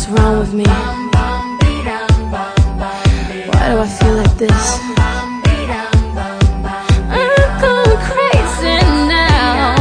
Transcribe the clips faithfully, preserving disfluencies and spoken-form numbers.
What's wrong with me? Why do I feel like this? I'm going crazy now.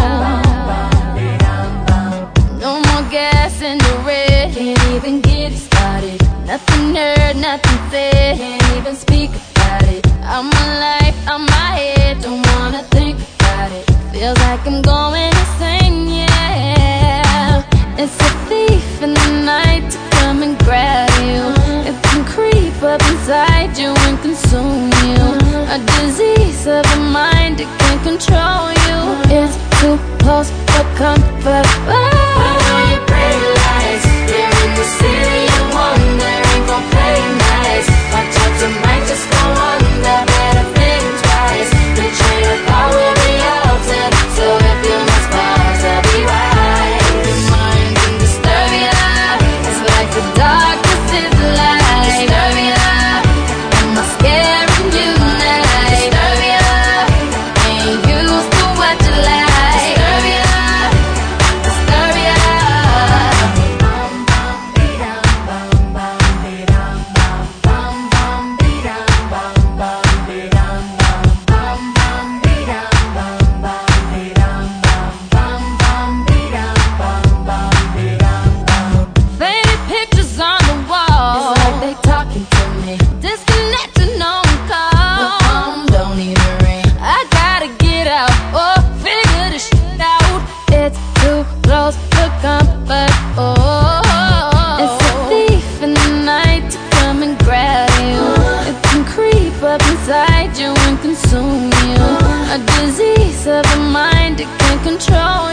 No more gas in the red. Can't even get it started. Nothing heard, nothing said. Can't even speak about it. I'm alive, I'm my head. Don't wanna think about it. Feels like I'm going insane, yeah. It's a thief in the night to come and grab you. It can creep up inside you and consume you. A disease of the mind, it can control you. It's too close for comfort. Put on your pretty lights. You're in the city of wonder. Ain't gon' play nice. Watch out, you might just go under. Better think twice. The train of thought will be altered. So if you must pause, I'll be right. Your mind can disturb ya. It's like the darkness is light. Disturb ya. Am I scaring you now? Disturb ya. Ain't used to what you like. Disturb ya. Disturb ya. Bum bum be-dum, bum bum be-dum, bum bum bum be-dum, bum bum be-dum, bum bum bum be-dum, bum bum be-dum, bum bum bum be-dum, bum bum be-dum, bum. Faded pictures on the wall. It's like they talking to me. Disconnected, no The call. phone don't even ring. I gotta get out, oh, figure this shit out. It's too close for comfort, oh. It's a thief in the night to come and grab you. It can creep up inside you and consume you. A disease of the mind, it can control